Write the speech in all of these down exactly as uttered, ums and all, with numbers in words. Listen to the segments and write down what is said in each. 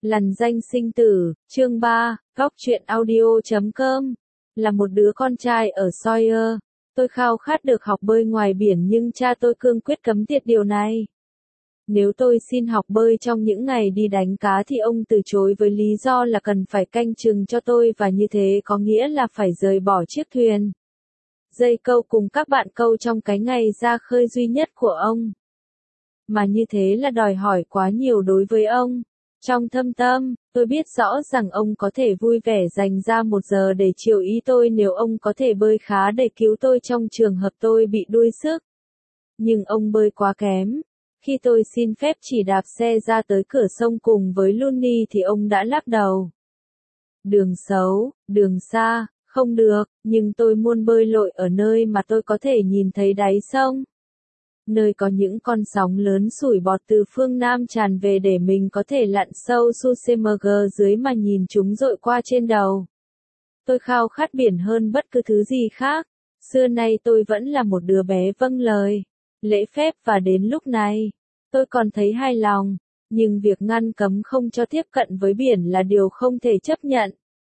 Lằn danh sinh tử, chương ba, góc truyện audio chấm com. Là một đứa con trai ở Sawyer, tôi khao khát được học bơi ngoài biển nhưng cha tôi cương quyết cấm tiệt điều này. Nếu tôi xin học bơi trong những ngày đi đánh cá thì ông từ chối với lý do là cần phải canh chừng cho tôi và như thế có nghĩa là phải rời bỏ chiếc thuyền dây câu cùng các bạn câu trong cái ngày ra khơi duy nhất của ông. Mà như thế là đòi hỏi quá nhiều đối với ông. Trong thâm tâm, tôi biết rõ rằng ông có thể vui vẻ dành ra một giờ để chiều ý tôi nếu ông có thể bơi khá để cứu tôi trong trường hợp tôi bị đuối sức. Nhưng ông bơi quá kém. Khi tôi xin phép chỉ đạp xe ra tới cửa sông cùng với Looney thì ông đã lắc đầu. Đường xấu, đường xa, không được, nhưng tôi muốn bơi lội ở nơi mà tôi có thể nhìn thấy đáy sông. Nơi có những con sóng lớn sủi bọt từ phương Nam tràn về để mình có thể lặn sâu su xê em giê dưới mà nhìn chúng dội qua trên đầu. Tôi khao khát biển hơn bất cứ thứ gì khác. Xưa nay tôi vẫn là một đứa bé vâng lời, lễ phép và đến lúc này, tôi còn thấy hài lòng, nhưng việc ngăn cấm không cho tiếp cận với biển là điều không thể chấp nhận.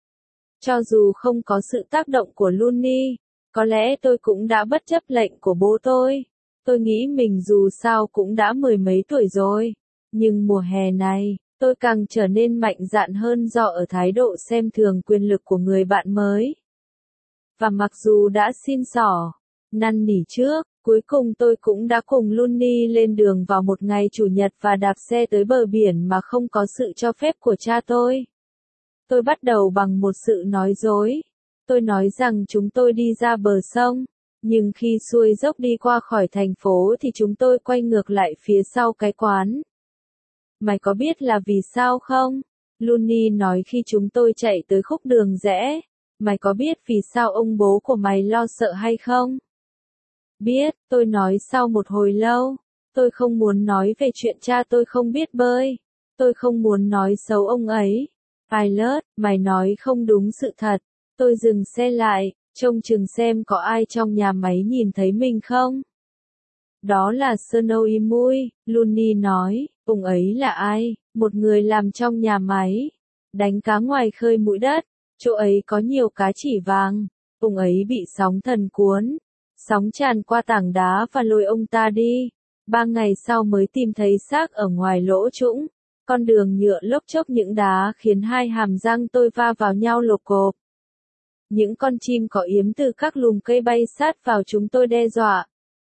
Cho dù không có sự tác động của Looney, có lẽ tôi cũng đã bất chấp lệnh của bố tôi. Tôi nghĩ mình dù sao cũng đã mười mấy tuổi rồi, nhưng mùa hè này, tôi càng trở nên mạnh dạn hơn do ở thái độ xem thường quyền lực của người bạn mới. Và mặc dù đã xin xỏ, năn nỉ trước, cuối cùng tôi cũng đã cùng Looney lên đường vào một ngày chủ nhật và đạp xe tới bờ biển mà không có sự cho phép của cha tôi. Tôi bắt đầu bằng một sự nói dối. Tôi nói rằng chúng tôi đi ra bờ sông. Nhưng khi xuôi dốc đi qua khỏi thành phố thì chúng tôi quay ngược lại phía sau cái quán. Mày có biết là vì sao không? Looney nói khi chúng tôi chạy tới khúc đường rẽ. Mày có biết vì sao ông bố của mày lo sợ hay không? Biết, tôi nói sau một hồi lâu. Tôi không muốn nói về chuyện cha tôi không biết bơi. Tôi không muốn nói xấu ông ấy. Pilot, mày nói không đúng sự thật. Tôi dừng xe lại. Trông chừng xem có ai trong nhà máy nhìn thấy mình không? Đó là Snowy Mui, Looney nói, ông ấy là ai? Một người làm trong nhà máy. Đánh cá ngoài khơi mũi đất, chỗ ấy có nhiều cá chỉ vàng. Ông ấy bị sóng thần cuốn. Sóng tràn qua tảng đá và lôi ông ta đi. Ba ngày sau mới tìm thấy xác ở ngoài lỗ trũng. Con đường nhựa lốc chốc những đá khiến hai hàm răng tôi va vào nhau lộp cộp. Những con chim có yếm từ các lùm cây bay sát vào chúng tôi đe dọa.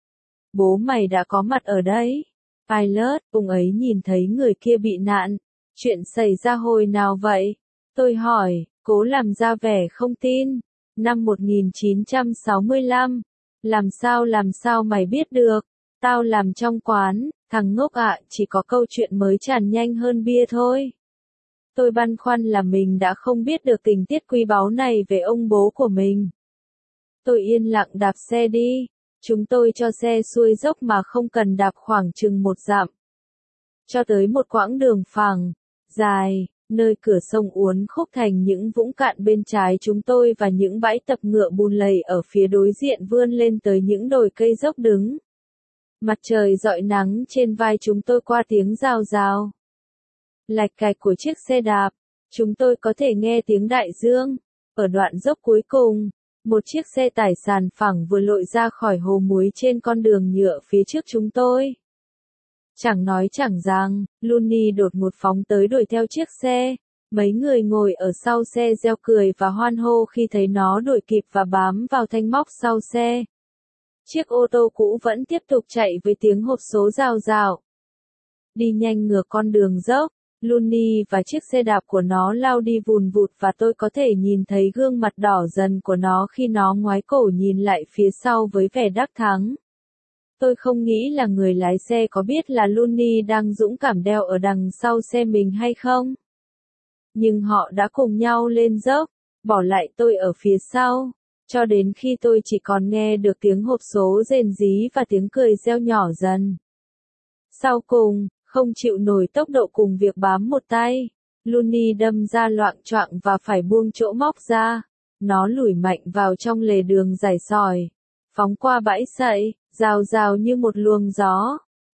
Bố mày đã có mặt ở đấy. Pilot, ông ấy nhìn thấy người kia bị nạn. Chuyện xảy ra hồi nào vậy? Tôi hỏi, cố làm ra vẻ không tin. Năm một nghìn chín trăm sáu mươi lăm. Làm sao làm sao mày biết được? Tao làm trong quán, thằng ngốc ạ, chỉ có câu chuyện mới tràn nhanh hơn bia thôi. Tôi băn khoăn là mình đã không biết được tình tiết quý báu này về ông bố của mình. Tôi yên lặng đạp xe đi. Chúng tôi cho xe xuôi dốc mà không cần đạp khoảng chừng một dặm. Cho tới một quãng đường phẳng, dài, nơi cửa sông uốn khúc thành những vũng cạn bên trái chúng tôi và những bãi tập ngựa bùn lầy ở phía đối diện vươn lên tới những đồi cây dốc đứng. Mặt trời rọi nắng trên vai chúng tôi qua tiếng rào rào. Lạch cạch của chiếc xe đạp, chúng tôi có thể nghe tiếng đại dương. Ở đoạn dốc cuối cùng, một chiếc xe tải sàn phẳng vừa lội ra khỏi hồ muối trên con đường nhựa phía trước chúng tôi. Chẳng nói chẳng rằng, Looney đột ngột phóng tới đuổi theo chiếc xe. Mấy người ngồi ở sau xe reo cười và hoan hô khi thấy nó đuổi kịp và bám vào thanh móc sau xe. Chiếc ô tô cũ vẫn tiếp tục chạy với tiếng hộp số rào rào. Đi nhanh ngược con đường dốc. Looney và chiếc xe đạp của nó lao đi vùn vụt và tôi có thể nhìn thấy gương mặt đỏ dần của nó khi nó ngoái cổ nhìn lại phía sau với vẻ đắc thắng. Tôi không nghĩ là người lái xe có biết là Looney đang dũng cảm đeo ở đằng sau xe mình hay không. Nhưng họ đã cùng nhau lên dốc, bỏ lại tôi ở phía sau, cho đến khi tôi chỉ còn nghe được tiếng hộp số rền rí và tiếng cười reo nhỏ dần. Sau cùng, không chịu nổi tốc độ cùng việc bám một tay, Looney đâm ra loạng choạng và phải buông chỗ móc ra. Nó lủi mạnh vào trong lề đường rải sỏi, phóng qua bãi sậy, rào rào như một luồng gió.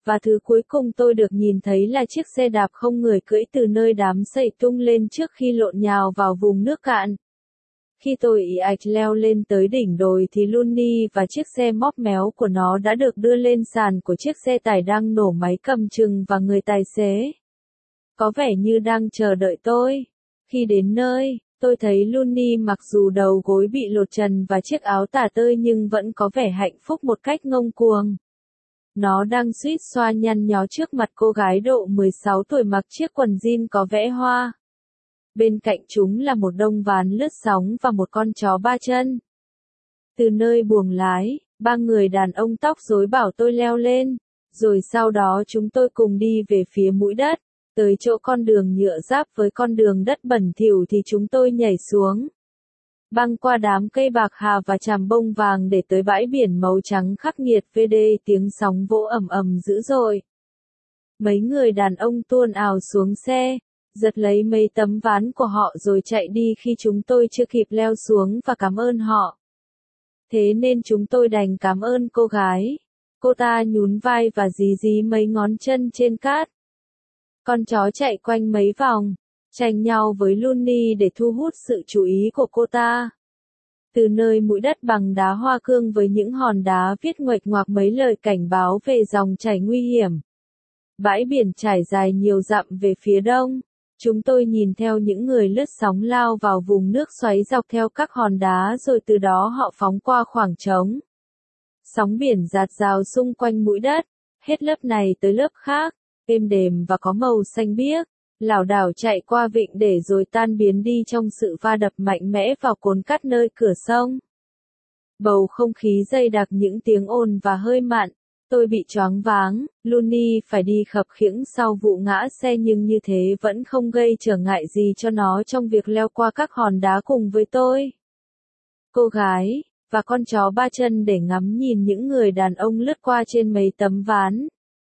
Và thứ cuối cùng tôi được nhìn thấy là chiếc xe đạp không người cưỡi từ nơi đám sậy tung lên trước khi lộn nhào vào vùng nước cạn. Khi tôi ì ạch leo lên tới đỉnh đồi thì Looney và chiếc xe móp méo của nó đã được đưa lên sàn của chiếc xe tải đang nổ máy cầm chừng và người tài xế có vẻ như đang chờ đợi tôi. Khi đến nơi, tôi thấy Looney mặc dù đầu gối bị lột trần và chiếc áo tả tơi nhưng vẫn có vẻ hạnh phúc một cách ngông cuồng. Nó đang suýt xoa nhăn nhó trước mặt cô gái độ mười sáu tuổi mặc chiếc quần jean có vẽ hoa. Bên cạnh chúng là một đông ván lướt sóng và một con chó ba chân. Từ nơi buồng lái, ba người đàn ông tóc rối bảo tôi leo lên, rồi sau đó chúng tôi cùng đi về phía mũi đất. Tới chỗ con đường nhựa giáp với con đường đất bẩn thỉu thì chúng tôi nhảy xuống, băng qua đám cây bạc hà và chàm bông vàng để tới bãi biển màu trắng khắc nghiệt vê đê, tiếng sóng vỗ ầm ầm dữ dội. Mấy người đàn ông tuôn ào xuống xe, giật lấy mấy tấm ván của họ rồi chạy đi khi chúng tôi chưa kịp leo xuống và cảm ơn họ. Thế nên chúng tôi đành cảm ơn cô gái. Cô ta nhún vai và dí dí mấy ngón chân trên cát. Con chó chạy quanh mấy vòng, tranh nhau với Looney để thu hút sự chú ý của cô ta. Từ nơi mũi đất bằng đá hoa cương với những hòn đá viết nguệch ngoạc mấy lời cảnh báo về dòng chảy nguy hiểm. Bãi biển trải dài nhiều dặm về phía đông. Chúng tôi nhìn theo những người lướt sóng lao vào vùng nước xoáy dọc theo các hòn đá rồi từ đó họ phóng qua khoảng trống. Sóng biển dạt dào xung quanh mũi đất, hết lớp này tới lớp khác, êm đềm và có màu xanh biếc, lảo đảo chạy qua vịnh để rồi tan biến đi trong sự va đập mạnh mẽ vào cồn cát nơi cửa sông. Bầu không khí dày đặc những tiếng ồn và hơi mặn. Tôi bị choáng váng, Looney phải đi khập khiễng sau vụ ngã xe nhưng như thế vẫn không gây trở ngại gì cho nó trong việc leo qua các hòn đá cùng với tôi. Cô gái, và con chó ba chân để ngắm nhìn những người đàn ông lướt qua trên mấy tấm ván.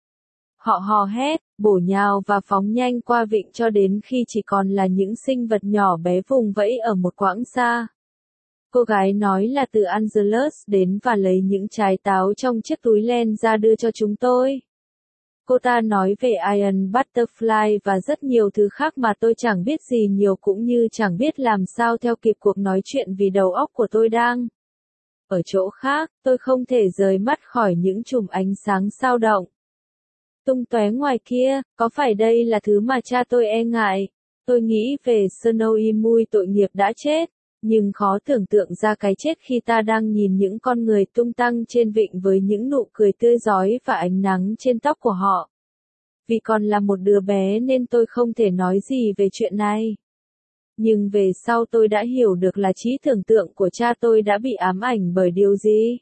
Họ hò hét, bổ nhào và phóng nhanh qua vịnh cho đến khi chỉ còn là những sinh vật nhỏ bé vùng vẫy ở một quãng xa. Cô gái nói là từ Angeles đến và lấy những trái táo trong chiếc túi len ra đưa cho chúng tôi. Cô ta nói về Iron Butterfly và rất nhiều thứ khác mà tôi chẳng biết gì nhiều cũng như chẳng biết làm sao theo kịp cuộc nói chuyện vì đầu óc của tôi đang ở chỗ khác. Tôi không thể rời mắt khỏi những chùm ánh sáng sao động tung tóe ngoài kia. Có phải đây là thứ mà cha tôi e ngại? Tôi nghĩ về Snowy mui tội nghiệp đã chết. Nhưng khó tưởng tượng ra cái chết khi ta đang nhìn những con người tung tăng trên vịnh với những nụ cười tươi rói và ánh nắng trên tóc của họ. Vì còn là một đứa bé nên tôi không thể nói gì về chuyện này. Nhưng về sau tôi đã hiểu được là trí tưởng tượng của cha tôi đã bị ám ảnh bởi điều gì.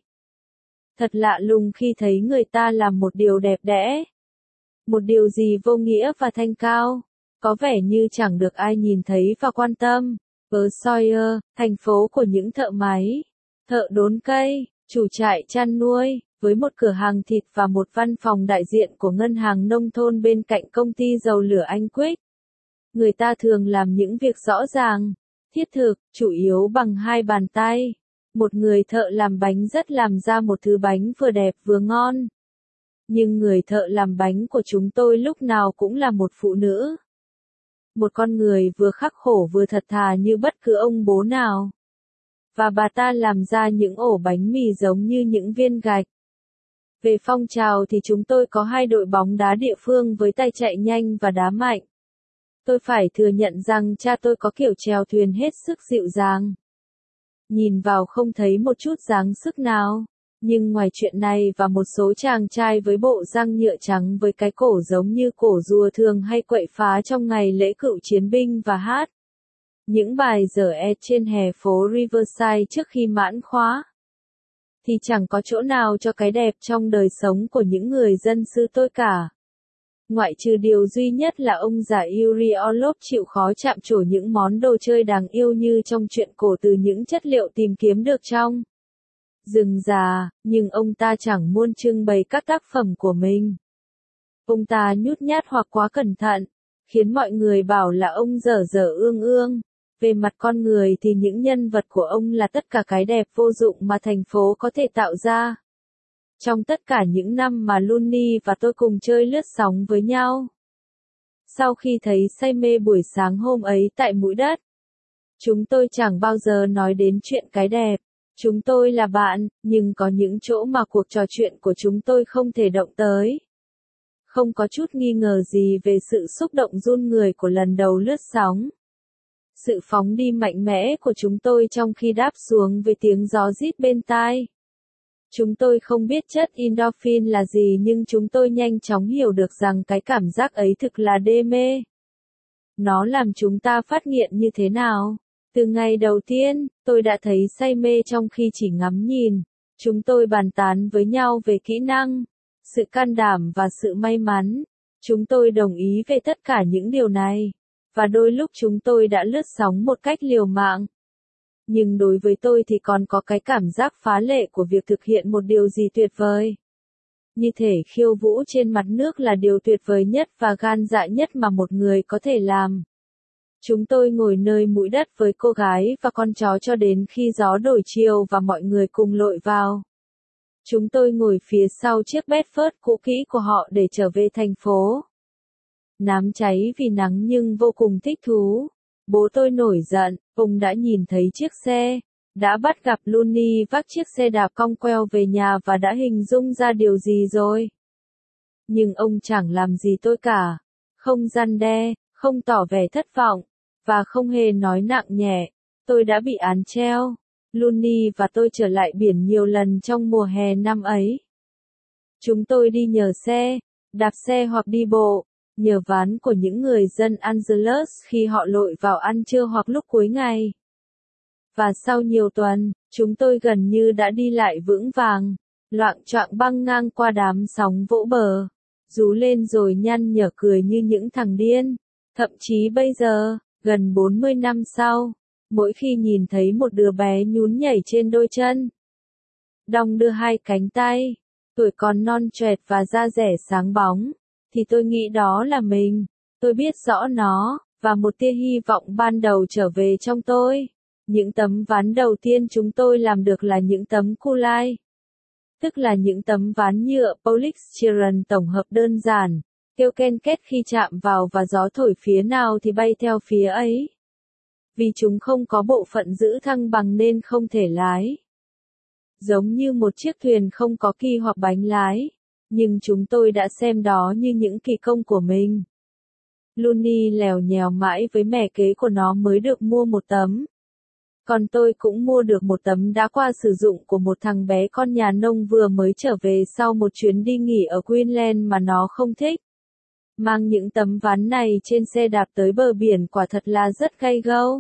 Thật lạ lùng khi thấy người ta làm một điều đẹp đẽ. Một điều gì vô nghĩa và thanh cao. Có vẻ như chẳng được ai nhìn thấy và quan tâm. Ở Sawyer, thành phố của những thợ máy, thợ đốn cây, chủ trại chăn nuôi, với một cửa hàng thịt và một văn phòng đại diện của ngân hàng nông thôn bên cạnh công ty dầu lửa Anh Quick. Người ta thường làm những việc rõ ràng, thiết thực, chủ yếu bằng hai bàn tay. Một người thợ làm bánh rất làm ra một thứ bánh vừa đẹp vừa ngon. Nhưng người thợ làm bánh của chúng tôi lúc nào cũng là một phụ nữ. Một con người vừa khắc khổ vừa thật thà như bất cứ ông bố nào. Và bà ta làm ra những ổ bánh mì giống như những viên gạch. Về phong trào thì chúng tôi có hai đội bóng đá địa phương với tay chạy nhanh và đá mạnh. Tôi phải thừa nhận rằng cha tôi có kiểu chèo thuyền hết sức dịu dàng. Nhìn vào không thấy một chút dáng sức nào. Nhưng ngoài chuyện này và một số chàng trai với bộ răng nhựa trắng với cái cổ giống như cổ rùa thường hay quậy phá trong ngày lễ cựu chiến binh và hát những bài dở ẹ trên hè phố Riverside trước khi mãn khóa, thì chẳng có chỗ nào cho cái đẹp trong đời sống của những người dân xứ tôi cả. Ngoại trừ điều duy nhất là ông già Yuri Orlov chịu khó chạm trổ những món đồ chơi đáng yêu như trong truyện cổ từ những chất liệu tìm kiếm được trong rừng già, nhưng ông ta chẳng muốn trưng bày các tác phẩm của mình. Ông ta nhút nhát hoặc quá cẩn thận, khiến mọi người bảo là ông dở dở ương ương. Về mặt con người thì những nhân vật của ông là tất cả cái đẹp vô dụng mà thành phố có thể tạo ra. Trong tất cả những năm mà Looney và tôi cùng chơi lướt sóng với nhau. Sau khi thấy say mê buổi sáng hôm ấy tại mũi đất, chúng tôi chẳng bao giờ nói đến chuyện cái đẹp. Chúng tôi là bạn, nhưng có những chỗ mà cuộc trò chuyện của chúng tôi không thể động tới. Không có chút nghi ngờ gì về sự xúc động run người của lần đầu lướt sóng. Sự phóng đi mạnh mẽ của chúng tôi trong khi đáp xuống với tiếng gió rít bên tai. Chúng tôi không biết chất endorphin là gì nhưng chúng tôi nhanh chóng hiểu được rằng cái cảm giác ấy thực là đê mê. Nó làm chúng ta phát nghiện như thế nào? Từ ngày đầu tiên, tôi đã thấy say mê trong khi chỉ ngắm nhìn. Chúng tôi bàn tán với nhau về kỹ năng, sự can đảm và sự may mắn. Chúng tôi đồng ý về tất cả những điều này. Và đôi lúc chúng tôi đã lướt sóng một cách liều mạng. Nhưng đối với tôi thì còn có cái cảm giác phá lệ của việc thực hiện một điều gì tuyệt vời. Như thể khiêu vũ trên mặt nước là điều tuyệt vời nhất và gan dạ nhất mà một người có thể làm. Chúng tôi ngồi nơi mũi đất với cô gái và con chó cho đến khi gió đổi chiều và mọi người cùng lội vào. Chúng tôi ngồi phía sau chiếc Bedford cũ kỹ của họ để trở về thành phố. Nám cháy vì nắng nhưng vô cùng thích thú. Bố tôi nổi giận, ông đã nhìn thấy chiếc xe, đã bắt gặp Looney vác chiếc xe đạp cong queo về nhà và đã hình dung ra điều gì rồi. Nhưng ông chẳng làm gì tôi cả, không răn đe, không tỏ vẻ thất vọng, và không hề nói nặng nhẹ, tôi đã bị án treo. Looney và tôi trở lại biển nhiều lần trong mùa hè năm ấy. Chúng tôi đi nhờ xe, đạp xe hoặc đi bộ, nhờ ván của những người dân Angeles khi họ lội vào ăn trưa hoặc lúc cuối ngày. Và sau nhiều tuần, chúng tôi gần như đã đi lại vững vàng, loạng choạng băng ngang qua đám sóng vỗ bờ, rú lên rồi nhăn nhở cười như những thằng điên. Thậm chí bây giờ, gần bốn mươi năm sau, mỗi khi nhìn thấy một đứa bé nhún nhảy trên đôi chân, đong đưa hai cánh tay, tuổi còn non choẹt và da dẻ sáng bóng, thì tôi nghĩ đó là mình. Tôi biết rõ nó, và một tia hy vọng ban đầu trở về trong tôi. Những tấm ván đầu tiên chúng tôi làm được là những tấm Kulai, tức là những tấm ván nhựa polystyrene tổng hợp đơn giản, kêu ken két khi chạm vào và gió thổi phía nào thì bay theo phía ấy. Vì chúng không có bộ phận giữ thăng bằng nên không thể lái. Giống như một chiếc thuyền không có kỳ hoặc bánh lái, nhưng chúng tôi đã xem đó như những kỳ công của mình. Looney lèo nhèo mãi với mẹ kế của nó mới được mua một tấm. Còn tôi cũng mua được một tấm đã qua sử dụng của một thằng bé con nhà nông vừa mới trở về sau một chuyến đi nghỉ ở Queensland mà nó không thích. Mang những tấm ván này trên xe đạp tới bờ biển quả thật là rất gay go.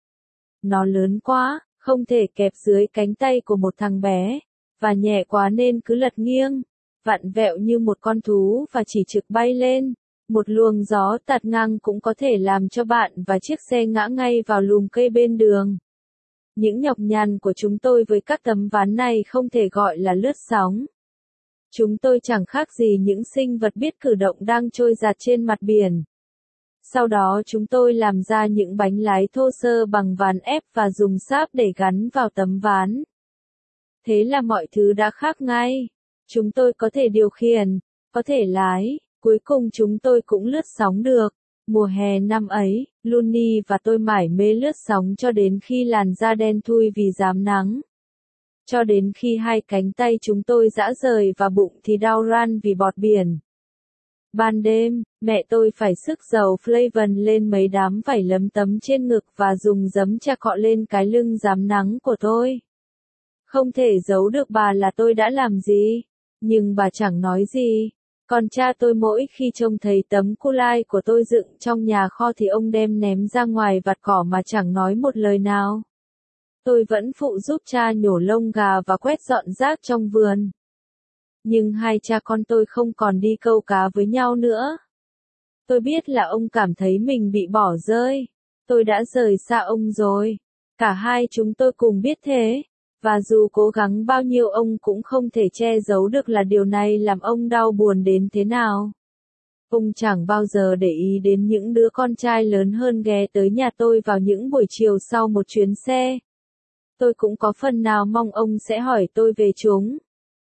Nó lớn quá, không thể kẹp dưới cánh tay của một thằng bé, và nhẹ quá nên cứ lật nghiêng, vặn vẹo như một con thú và chỉ trực bay lên. Một luồng gió tạt ngang cũng có thể làm cho bạn và chiếc xe ngã ngay vào lùm cây bên đường. Những nhọc nhằn của chúng tôi với các tấm ván này không thể gọi là lướt sóng. Chúng tôi chẳng khác gì những sinh vật biết cử động đang trôi dạt trên mặt biển. Sau đó chúng tôi làm ra những bánh lái thô sơ bằng ván ép và dùng sáp để gắn vào tấm ván. Thế là mọi thứ đã khác ngay. Chúng tôi có thể điều khiển, có thể lái, cuối cùng chúng tôi cũng lướt sóng được. Mùa hè năm ấy, Looney và tôi mải mê lướt sóng cho đến khi làn da đen thui vì rám nắng. Cho đến khi hai cánh tay chúng tôi rã rời và bụng thì đau ran vì bọt biển. Ban đêm, mẹ tôi phải xức dầu Flavon lên mấy đám vảy lấm tấm trên ngực và dùng giấm chà cọ lên cái lưng rám nắng của tôi. Không thể giấu được bà là tôi đã làm gì, nhưng bà chẳng nói gì. Còn cha tôi mỗi khi trông thấy tấm Kulai của tôi dựng trong nhà kho thì ông đem ném ra ngoài vặt cỏ mà chẳng nói một lời nào. Tôi vẫn phụ giúp cha nhổ lông gà và quét dọn rác trong vườn. Nhưng hai cha con tôi không còn đi câu cá với nhau nữa. Tôi biết là ông cảm thấy mình bị bỏ rơi. Tôi đã rời xa ông rồi. Cả hai chúng tôi cùng biết thế. Và dù cố gắng bao nhiêu ông cũng không thể che giấu được là điều này làm ông đau buồn đến thế nào. Ông chẳng bao giờ để ý đến những đứa con trai lớn hơn ghé tới nhà tôi vào những buổi chiều sau một chuyến xe. Tôi cũng có phần nào mong ông sẽ hỏi tôi về chúng.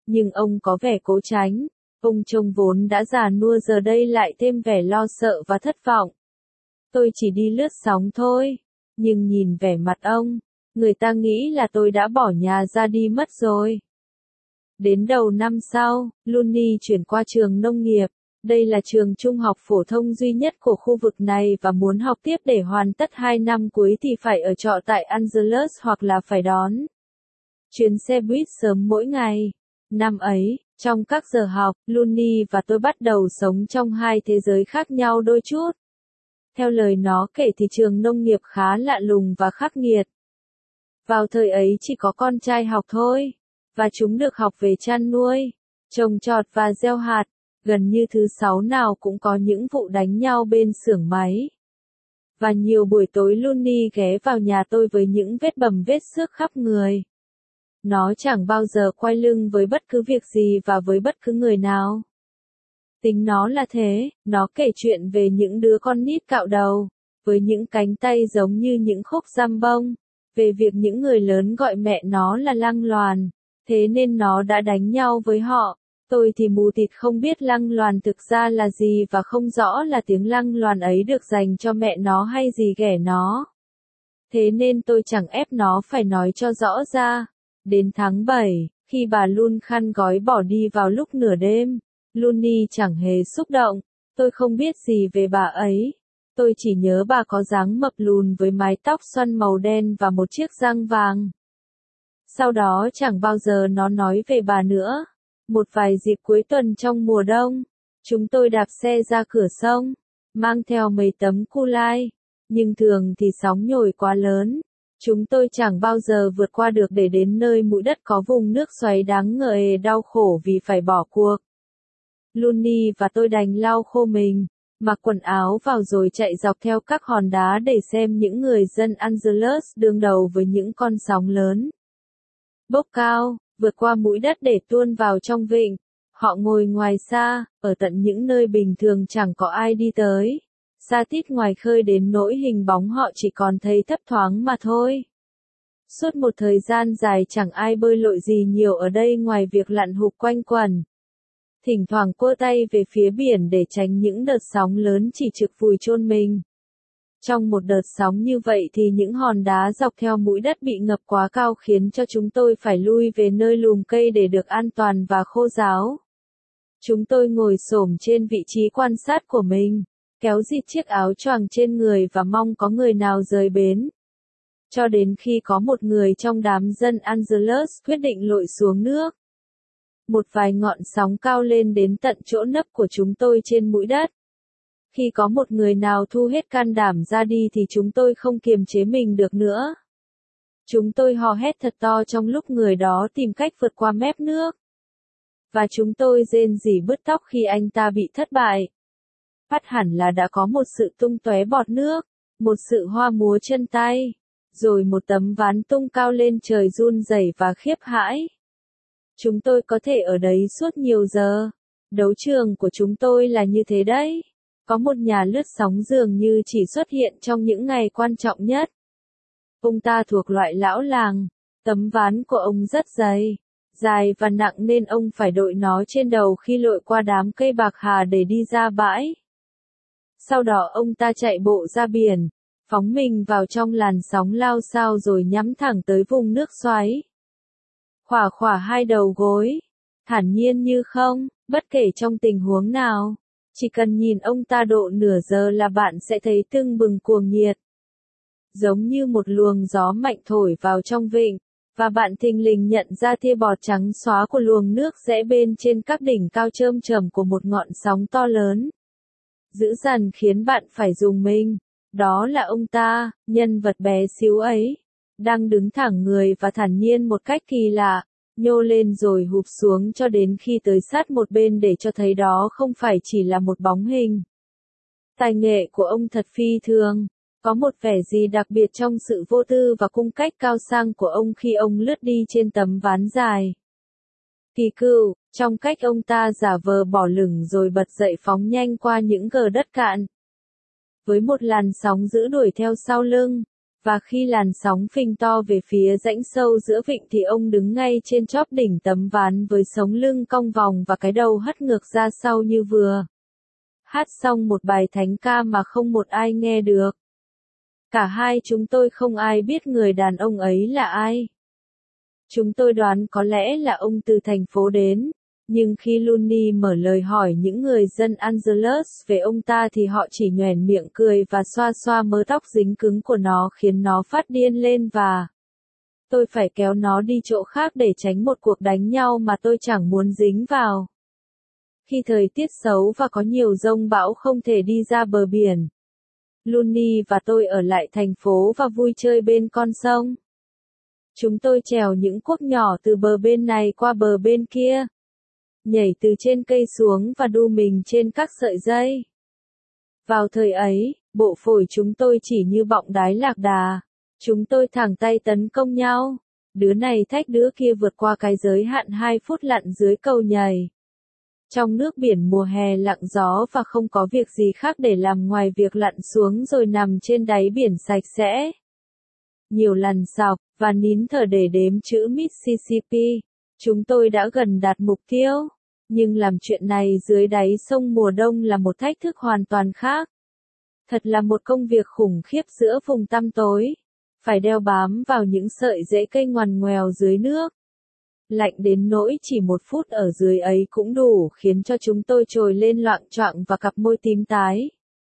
Nhưng ông có vẻ cố tránh, ông trông vốn đã già nua giờ đây lại thêm vẻ lo sợ và thất vọng. Tôi chỉ đi lướt sóng thôi, nhưng nhìn vẻ mặt ông, người ta nghĩ là tôi đã bỏ nhà ra đi mất rồi. Đến đầu năm sau, Looney chuyển qua trường nông nghiệp. Đây là trường trung học phổ thông duy nhất của khu vực này và muốn học tiếp để hoàn tất hai năm cuối thì phải ở trọ tại Angeles hoặc là phải đón chuyến xe buýt sớm mỗi ngày. Năm ấy, trong các giờ học, Looney và tôi bắt đầu sống trong hai thế giới khác nhau đôi chút. Theo lời nó kể thì trường nông nghiệp khá lạ lùng và khắc nghiệt. Vào thời ấy chỉ có con trai học thôi, và chúng được học về chăn nuôi, trồng trọt và gieo hạt. Gần như thứ sáu nào cũng có những vụ đánh nhau bên xưởng máy. Và nhiều buổi tối Looney ghé vào nhà tôi với những vết bầm vết xước khắp người. Nó chẳng bao giờ quay lưng với bất cứ việc gì và với bất cứ người nào. Tính nó là thế, nó kể chuyện về những đứa con nít cạo đầu, với những cánh tay giống như những khúc giam bông, về việc những người lớn gọi mẹ nó là lăng loàn, thế nên nó đã đánh nhau với họ. Tôi thì mù tịt không biết lăng loàn thực ra là gì và không rõ là tiếng lăng loàn ấy được dành cho mẹ nó hay gì ghẻ nó. Thế nên tôi chẳng ép nó phải nói cho rõ ra. Đến tháng bảy, khi bà Loon khăn gói bỏ đi vào lúc nửa đêm, Looney chẳng hề xúc động. Tôi không biết gì về bà ấy. Tôi chỉ nhớ bà có dáng mập lùn với mái tóc xoăn màu đen và một chiếc răng vàng. Sau đó chẳng bao giờ nó nói về bà nữa. Một vài dịp cuối tuần trong mùa đông, chúng tôi đạp xe ra cửa sông, mang theo mấy tấm cu lai, nhưng thường thì sóng nhồi quá lớn. Chúng tôi chẳng bao giờ vượt qua được để đến nơi mũi đất có vùng nước xoáy đáng ngờ đau khổ vì phải bỏ cuộc. Looney và tôi đành lau khô mình, mặc quần áo vào rồi chạy dọc theo các hòn đá để xem những người dân Angeles đương đầu với những con sóng lớn. Bốc cao, vượt qua mũi đất để tuôn vào trong vịnh. Họ ngồi ngoài xa, ở tận những nơi bình thường chẳng có ai đi tới. Xa tít ngoài khơi đến nỗi hình bóng họ chỉ còn thấy thấp thoáng mà thôi. Suốt một thời gian dài chẳng ai bơi lội gì nhiều ở đây ngoài việc lặn hụp quanh quần. Thỉnh thoảng quơ tay về phía biển để tránh những đợt sóng lớn chỉ trực vùi chôn mình. Trong một đợt sóng như vậy thì những hòn đá dọc theo mũi đất bị ngập quá cao khiến cho chúng tôi phải lui về nơi lùm cây để được an toàn và khô ráo. Chúng tôi ngồi xổm trên vị trí quan sát của mình, kéo dịt chiếc áo choàng trên người và mong có người nào rời bến. Cho đến khi có một người trong đám dân Angeles quyết định lội xuống nước. Một vài ngọn sóng cao lên đến tận chỗ nấp của chúng tôi trên mũi đất. Khi có một người nào thu hết can đảm ra đi thì chúng tôi không kiềm chế mình được nữa. Chúng tôi hò hét thật to trong lúc người đó tìm cách vượt qua mép nước. Và chúng tôi rên rỉ bứt tóc khi anh ta bị thất bại. Phát hẳn là đã có một sự tung tóe bọt nước, một sự hoa múa chân tay, rồi một tấm ván tung cao lên trời run rẩy và khiếp hãi. Chúng tôi có thể ở đấy suốt nhiều giờ. Đấu trường của chúng tôi là như thế đấy. Có một nhà lướt sóng dường như chỉ xuất hiện trong những ngày quan trọng nhất. Ông ta thuộc loại lão làng, tấm ván của ông rất dày, dài và nặng nên ông phải đội nó trên đầu khi lội qua đám cây bạc hà để đi ra bãi. Sau đó ông ta chạy bộ ra biển, phóng mình vào trong làn sóng lao xao rồi nhắm thẳng tới vùng nước xoáy. Khỏa khỏa hai đầu gối, thản nhiên như không, bất kể trong tình huống nào. Chỉ cần nhìn ông ta độ nửa giờ là bạn sẽ thấy tưng bừng cuồng nhiệt. Giống như một luồng gió mạnh thổi vào trong vịnh, và bạn thình lình nhận ra tia bọt trắng xóa của luồng nước rẽ bên trên các đỉnh cao chơm chởm của một ngọn sóng to lớn. Dữ dằn khiến bạn phải rùng mình. Đó là ông ta, nhân vật bé xíu ấy, đang đứng thẳng người và thản nhiên một cách kỳ lạ. Nhô lên rồi hụp xuống cho đến khi tới sát một bên để cho thấy đó không phải chỉ là một bóng hình. Tài nghệ của ông thật phi thường, có một vẻ gì đặc biệt trong sự vô tư và cung cách cao sang của ông khi ông lướt đi trên tấm ván dài. Kỳ cựu, trong cách ông ta giả vờ bỏ lửng rồi bật dậy phóng nhanh qua những gờ đất cạn. Với một làn sóng dữ đuổi theo sau lưng, Và khi làn sóng phình to về phía rãnh sâu giữa vịnh thì ông đứng ngay trên chóp đỉnh tấm ván với sống lưng cong vòng và cái đầu hất ngược ra sau như vừa hát xong một bài thánh ca mà không một ai nghe được. Cả hai chúng tôi không ai biết người đàn ông ấy là ai. Chúng tôi đoán có lẽ là ông từ thành phố đến, nhưng khi Looney mở lời hỏi những người dân Angeles về ông ta thì họ chỉ nhoẻn miệng cười và xoa xoa mớ tóc dính cứng của nó khiến nó phát điên lên và tôi phải kéo nó đi chỗ khác để tránh một cuộc đánh nhau mà tôi chẳng muốn dính vào. Khi thời tiết xấu và có nhiều dông bão không thể đi ra bờ biển, Looney và tôi ở lại thành phố và vui chơi bên con sông. Chúng tôi trèo những cuốc nhỏ từ bờ bên này qua bờ bên kia, nhảy từ trên cây xuống và đu mình trên các sợi dây. Vào thời ấy, bộ phổi chúng tôi chỉ như bọng đái lạc đà. Chúng tôi thẳng tay tấn công nhau. Đứa này thách đứa kia vượt qua cái giới hạn hai phút lặn dưới cầu nhảy. Trong nước biển mùa hè lặng gió và không có việc gì khác để làm ngoài việc lặn xuống rồi nằm trên đáy biển sạch sẽ. Nhiều lần sọc, và nín thở để đếm chữ Mississippi. Chúng tôi đã gần đạt mục tiêu. Nhưng làm chuyện này dưới đáy sông mùa đông là một thách thức hoàn toàn khác. Thật là một công việc khủng khiếp giữa vùng tăm tối. Phải đeo bám vào những sợi rễ cây ngoằn ngoèo dưới nước. Lạnh đến nỗi chỉ một phút ở dưới ấy cũng đủ khiến cho chúng tôi trồi lên loạng choạng và cặp môi tím tái.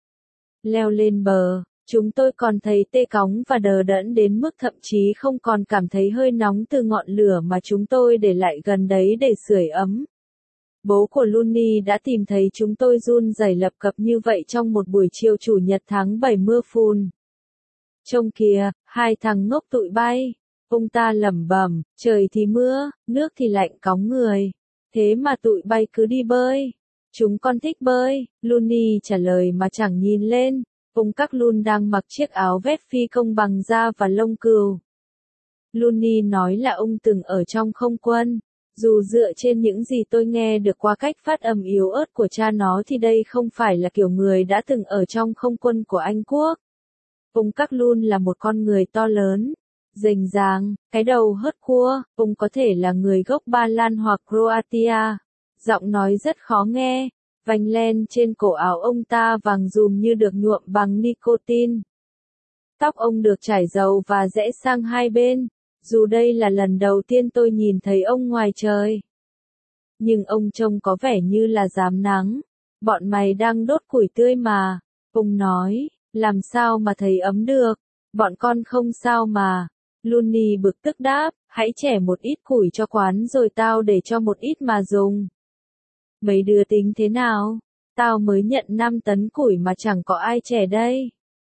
Leo lên bờ, chúng tôi còn thấy tê cóng và đờ đẫn đến mức thậm chí không còn cảm thấy hơi nóng từ ngọn lửa mà chúng tôi để lại gần đấy để sưởi ấm. Bố của Looney đã tìm thấy chúng tôi run rẩy lập cập như vậy trong một buổi chiều chủ nhật tháng bảy mưa phùn. Trông kìa, hai thằng ngốc tụi bay. Ông ta lẩm bẩm, trời thì mưa, nước thì lạnh cóng người. Thế mà tụi bay cứ đi bơi. Chúng con thích bơi, Looney trả lời mà chẳng nhìn lên. Ông các Loon đang mặc chiếc áo vest phi công bằng da và lông cừu. Looney nói là ông từng ở trong không quân. Dù dựa trên những gì tôi nghe được qua cách phát âm yếu ớt của cha nó thì đây không phải là kiểu người đã từng ở trong không quân của Anh Quốc. Ông các Loon là một con người to lớn, rành ràng, cái đầu hớt cua, ông có thể là người gốc Ba Lan hoặc Croatia. Giọng nói rất khó nghe, vành len trên cổ áo ông ta vàng rùm như được nhuộm bằng nicotine. Tóc ông được trải dầu và rẽ sang hai bên. Dù đây là lần đầu tiên tôi nhìn thấy ông ngoài trời. Nhưng ông trông có vẻ như là dám nắng. Bọn mày đang đốt củi tươi mà. Ông nói, làm sao mà thấy ấm được. Bọn con không sao mà. Looney bực tức đáp, hãy chẻ một ít củi cho quán rồi tao để cho một ít mà dùng. Mấy đứa tính thế nào? Tao mới nhận năm tấn củi mà chẳng có ai chẻ đây.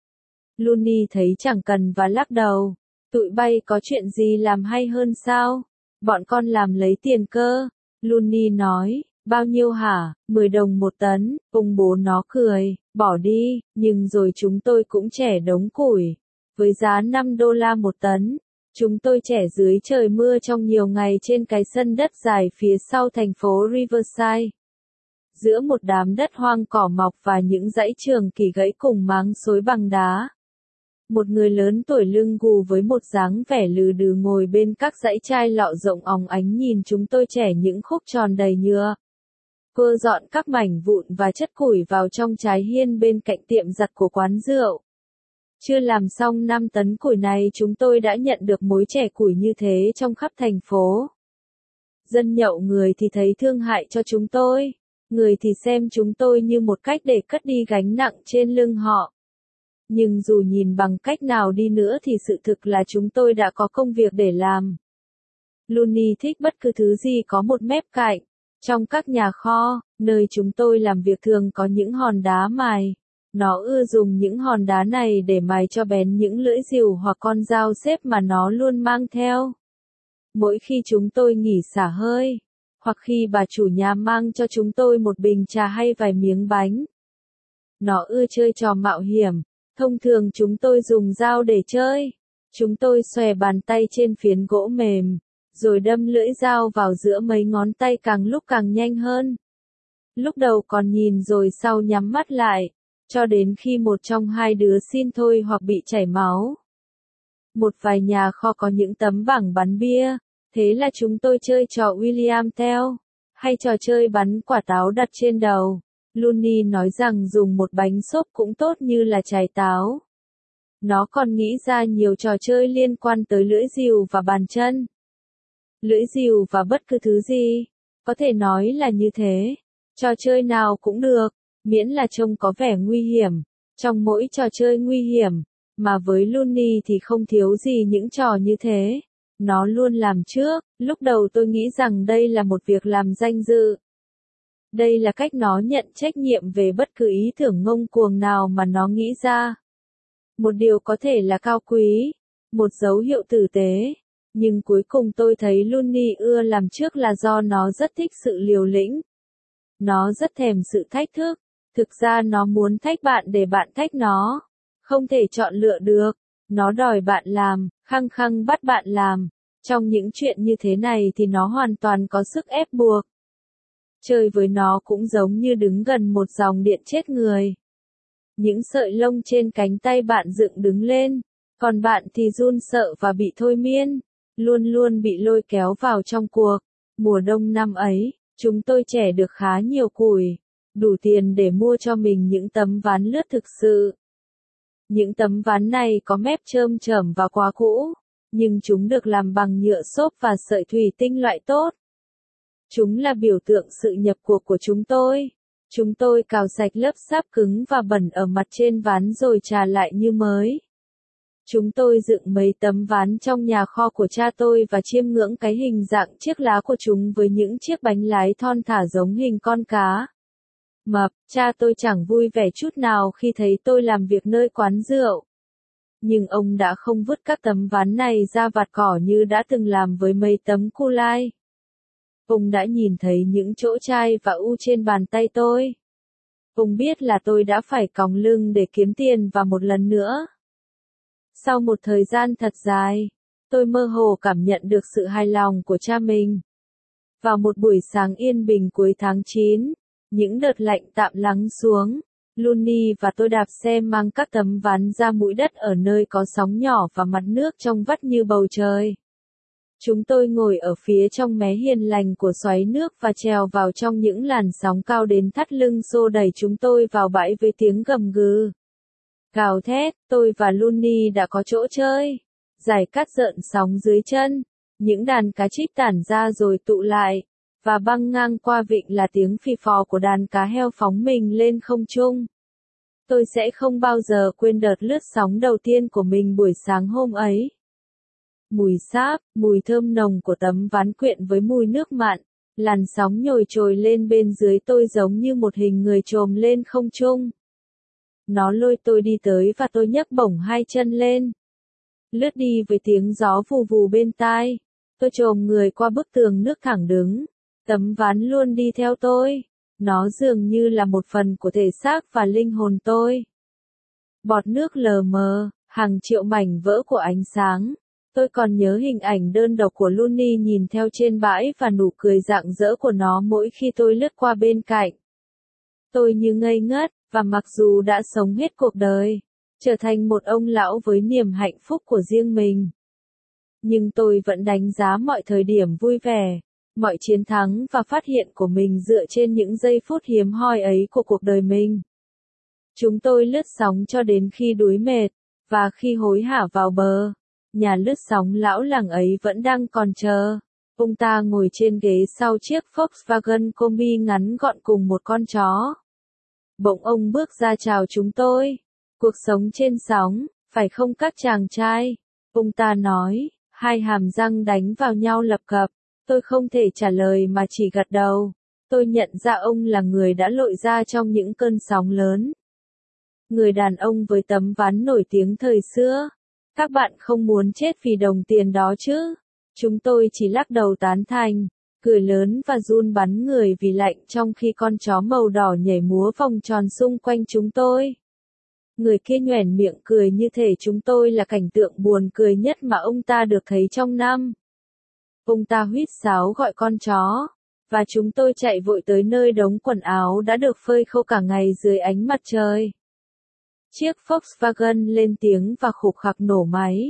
Looney thấy chẳng cần và lắc đầu. Tụi bay có chuyện gì làm hay hơn sao? Bọn con làm lấy tiền cơ. Looney nói, bao nhiêu hả? mười đồng một tấn. Ông bố nó cười, bỏ đi, nhưng rồi chúng tôi cũng chẻ đống củi. Với giá năm đô la một tấn. Chúng tôi chẻ dưới trời mưa trong nhiều ngày trên cái sân đất dài phía sau thành phố Riverside. Giữa một đám đất hoang cỏ mọc và những dãy trường kỳ gãy cùng máng xối bằng đá. Một người lớn tuổi lưng gù với một dáng vẻ lừ đừ ngồi bên các dãy chai lọ rộng óng ánh nhìn chúng tôi chẻ những khúc tròn đầy nhựa. Cô dọn các mảnh vụn và chất củi vào trong trái hiên bên cạnh tiệm giặt của quán rượu. Chưa làm xong năm tấn củi này chúng tôi đã nhận được mối chẻ củi như thế trong khắp thành phố. Dân nhậu người thì thấy thương hại cho chúng tôi, người thì xem chúng tôi như một cách để cất đi gánh nặng trên lưng họ. Nhưng dù nhìn bằng cách nào đi nữa thì sự thực là chúng tôi đã có công việc để làm. Looney thích bất cứ thứ gì có một mép cạnh. Trong các nhà kho, nơi chúng tôi làm việc thường có những hòn đá mài. Nó ưa dùng những hòn đá này để mài cho bén những lưỡi rìu hoặc con dao xếp mà nó luôn mang theo. Mỗi khi chúng tôi nghỉ xả hơi, hoặc khi bà chủ nhà mang cho chúng tôi một bình trà hay vài miếng bánh. Nó ưa chơi trò mạo hiểm. Thông thường chúng tôi dùng dao để chơi. Chúng tôi xòe bàn tay trên phiến gỗ mềm, rồi đâm lưỡi dao vào giữa mấy ngón tay càng lúc càng nhanh hơn. Lúc đầu còn nhìn rồi sau nhắm mắt lại, cho đến khi một trong hai đứa xin thôi hoặc bị chảy máu. Một vài nhà kho có những tấm bảng bắn bia, thế là chúng tôi chơi trò William Tell, hay trò chơi bắn quả táo đặt trên đầu. Looney nói rằng dùng một bánh xốp cũng tốt như là trái táo. Nó còn nghĩ ra nhiều trò chơi liên quan tới lưỡi rìu và bàn chân. Lưỡi rìu và bất cứ thứ gì, có thể nói là như thế. Trò chơi nào cũng được, miễn là trông có vẻ nguy hiểm. Trong mỗi trò chơi nguy hiểm, mà với Looney thì không thiếu gì những trò như thế. Nó luôn làm trước. Lúc đầu tôi nghĩ rằng đây là một việc làm danh dự. Đây là cách nó nhận trách nhiệm về bất cứ ý tưởng ngông cuồng nào mà nó nghĩ ra. Một điều có thể là cao quý, một dấu hiệu tử tế. Nhưng cuối cùng tôi thấy Looney ưa làm trước là do nó rất thích sự liều lĩnh. Nó rất thèm sự thách thức. Thực ra nó muốn thách bạn để bạn thách nó. Không thể chọn lựa được. Nó đòi bạn làm, khăng khăng bắt bạn làm. Trong những chuyện như thế này thì nó hoàn toàn có sức ép buộc. Chơi với nó cũng giống như đứng gần một dòng điện chết người. Những sợi lông trên cánh tay bạn dựng đứng lên, còn bạn thì run sợ và bị thôi miên, luôn luôn bị lôi kéo vào trong cuộc. Mùa đông năm ấy, chúng tôi chẻ được khá nhiều củi, đủ tiền để mua cho mình những tấm ván lướt thực sự. Những tấm ván này có mép chơm chởm và quá cũ, nhưng chúng được làm bằng nhựa xốp và sợi thủy tinh loại tốt. Chúng là biểu tượng sự nhập cuộc của chúng tôi. Chúng tôi cào sạch lớp sáp cứng và bẩn ở mặt trên ván rồi trà lại như mới. Chúng tôi dựng mấy tấm ván trong nhà kho của cha tôi và chiêm ngưỡng cái hình dạng chiếc lá của chúng với những chiếc bánh lái thon thả giống hình con cá. Mập, cha tôi chẳng vui vẻ chút nào khi thấy tôi làm việc nơi quán rượu. Nhưng ông đã không vứt các tấm ván này ra vạt cỏ như đã từng làm với mấy tấm cu lai. Ông đã nhìn thấy những chỗ chai và u trên bàn tay tôi. Ông biết là tôi đã phải còng lưng để kiếm tiền và một lần nữa. Sau một thời gian thật dài, tôi mơ hồ cảm nhận được sự hài lòng của cha mình. Vào một buổi sáng yên bình cuối tháng chín, những đợt lạnh tạm lắng xuống, Looney và tôi đạp xe mang các tấm ván ra mũi đất ở nơi có sóng nhỏ và mặt nước trong vắt như bầu trời. Chúng tôi ngồi ở phía trong mé hiền lành của xoáy nước và trèo vào trong những làn sóng cao đến thắt lưng xô đẩy chúng tôi vào bãi với tiếng gầm gừ. Gào thét, tôi và Looney đã có chỗ chơi. Giải cát rợn sóng dưới chân, những đàn cá chích tản ra rồi tụ lại, và băng ngang qua vịnh là tiếng phì phò của đàn cá heo phóng mình lên không trung. Tôi sẽ không bao giờ quên đợt lướt sóng đầu tiên của mình buổi sáng hôm ấy. Mùi sáp, mùi thơm nồng của tấm ván quyện với mùi nước mặn, làn sóng nhồi trồi lên bên dưới tôi giống như một hình người chồm lên không trung. Nó lôi tôi đi tới và tôi nhấc bổng hai chân lên. Lướt đi với tiếng gió vù vù bên tai. Tôi chồm người qua bức tường nước thẳng đứng. Tấm ván luôn đi theo tôi. Nó dường như là một phần của thể xác và linh hồn tôi. Bọt nước lờ mờ, hàng triệu mảnh vỡ của ánh sáng. Tôi còn nhớ hình ảnh đơn độc của Looney nhìn theo trên bãi và nụ cười rạng rỡ của nó mỗi khi tôi lướt qua bên cạnh. Tôi như ngây ngất, và mặc dù đã sống hết cuộc đời, trở thành một ông lão với niềm hạnh phúc của riêng mình. Nhưng tôi vẫn đánh giá mọi thời điểm vui vẻ, mọi chiến thắng và phát hiện của mình dựa trên những giây phút hiếm hoi ấy của cuộc đời mình. Chúng tôi lướt sóng cho đến khi đuối mệt, và khi hối hả vào bờ, nhà lướt sóng lão làng ấy vẫn đang còn chờ. Ông ta ngồi trên ghế sau chiếc Volkswagen Combi ngắn gọn cùng một con chó. Bỗng ông bước ra chào chúng tôi. Cuộc sống trên sóng, phải không các chàng trai? Ông ta nói, hai hàm răng đánh vào nhau lập cập. Tôi không thể trả lời mà chỉ gật đầu. Tôi nhận ra ông là người đã lội ra trong những cơn sóng lớn. Người đàn ông với tấm ván nổi tiếng thời xưa. Các bạn không muốn chết vì đồng tiền đó chứ? Chúng tôi chỉ lắc đầu tán thành, cười lớn và run bắn người vì lạnh trong khi con chó màu đỏ nhảy múa vòng tròn xung quanh chúng tôi. Người kia nhoẻn miệng cười như thể chúng tôi là cảnh tượng buồn cười nhất mà ông ta được thấy trong năm. Ông ta huýt sáo gọi con chó, và chúng tôi chạy vội tới nơi đống quần áo đã được phơi khô cả ngày dưới ánh mặt trời. Chiếc Volkswagen lên tiếng và khục khặc nổ máy.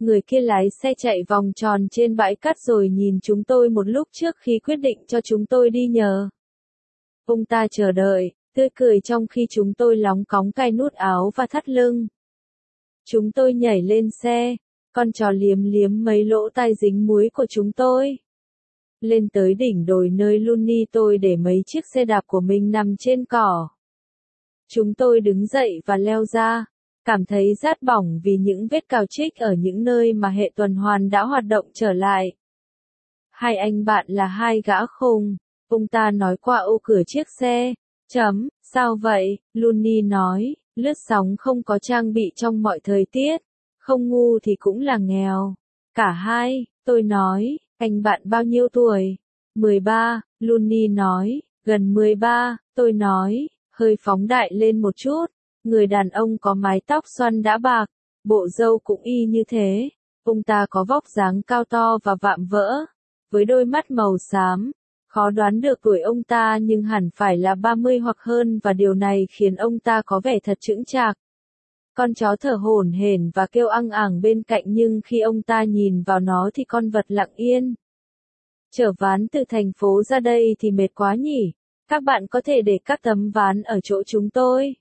Người kia lái xe chạy vòng tròn trên bãi cát rồi nhìn chúng tôi một lúc trước khi quyết định cho chúng tôi đi nhờ. Ông ta chờ đợi, tươi cười trong khi chúng tôi lóng cóng cài nút áo và thắt lưng. Chúng tôi nhảy lên xe, con chó liếm liếm mấy lỗ tai dính muối của chúng tôi. Lên tới đỉnh đồi nơi Luni tôi để mấy chiếc xe đạp của mình nằm trên cỏ. Chúng tôi đứng dậy và leo ra, cảm thấy rát bỏng vì những vết cào trích ở những nơi mà hệ tuần hoàn đã hoạt động trở lại. Hai anh bạn là hai gã khùng, ông ta nói qua ô cửa chiếc xe. Chấm, sao vậy? Luni nói, lướt sóng không có trang bị trong mọi thời tiết, không ngu thì cũng là nghèo. Cả hai, tôi nói, anh bạn bao nhiêu tuổi? mười ba, Luni nói, gần mười ba, tôi nói, hơi phóng đại lên một chút. Người đàn ông có mái tóc xoăn đã bạc, bộ râu cũng y như thế. Ông ta có vóc dáng cao to và vạm vỡ, với đôi mắt màu xám. Khó đoán được tuổi ông ta nhưng hẳn phải là ba mươi hoặc hơn và điều này khiến ông ta có vẻ thật chững chạc. Con chó thở hổn hển và kêu ăng ảng bên cạnh nhưng khi ông ta nhìn vào nó thì con vật lặng yên. Chở ván từ thành phố ra đây thì mệt quá nhỉ, các bạn có thể để các tấm ván ở chỗ chúng tôi.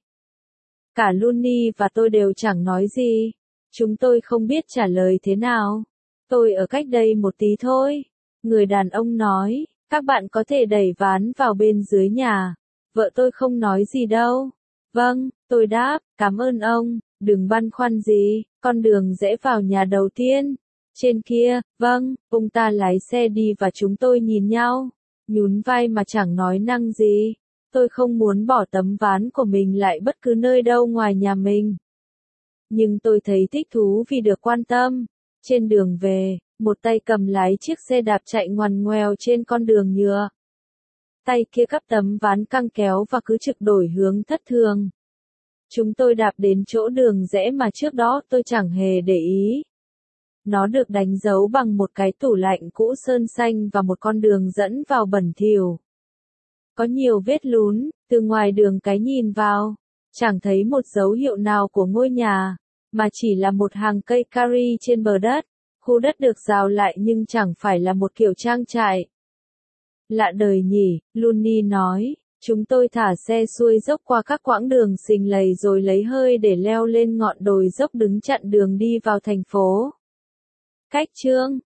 Cả Luni và tôi đều chẳng nói gì, chúng tôi không biết trả lời thế nào. Tôi ở cách đây một tí thôi, người đàn ông nói. Các bạn có thể đẩy ván vào bên dưới nhà. Vợ tôi không nói gì đâu. Vâng, tôi đáp, cảm ơn ông, đừng băn khoăn gì, con đường rẽ vào nhà đầu tiên. Trên kia, vâng, ông ta lái xe đi và chúng tôi nhìn nhau, nhún vai mà chẳng nói năng gì. Tôi không muốn bỏ tấm ván của mình lại bất cứ nơi đâu ngoài nhà mình. Nhưng tôi thấy thích thú vì được quan tâm. Trên đường về, một tay cầm lái chiếc xe đạp chạy ngoằn ngoèo trên con đường nhựa. Tay kia gắp tấm ván căng kéo và cứ trực đổi hướng thất thường. Chúng tôi đạp đến chỗ đường rẽ mà trước đó tôi chẳng hề để ý. Nó được đánh dấu bằng một cái tủ lạnh cũ sơn xanh và một con đường dẫn vào bẩn thỉu. Có nhiều vết lún, từ ngoài đường cái nhìn vào, chẳng thấy một dấu hiệu nào của ngôi nhà, mà chỉ là một hàng cây cari trên bờ đất. Khu đất được rào lại nhưng chẳng phải là một kiểu trang trại. Lạ đời nhỉ, Luni nói, chúng tôi thả xe xuôi dốc qua các quãng đường xình lầy rồi lấy hơi để leo lên ngọn đồi dốc đứng chặn đường đi vào thành phố. Cách chương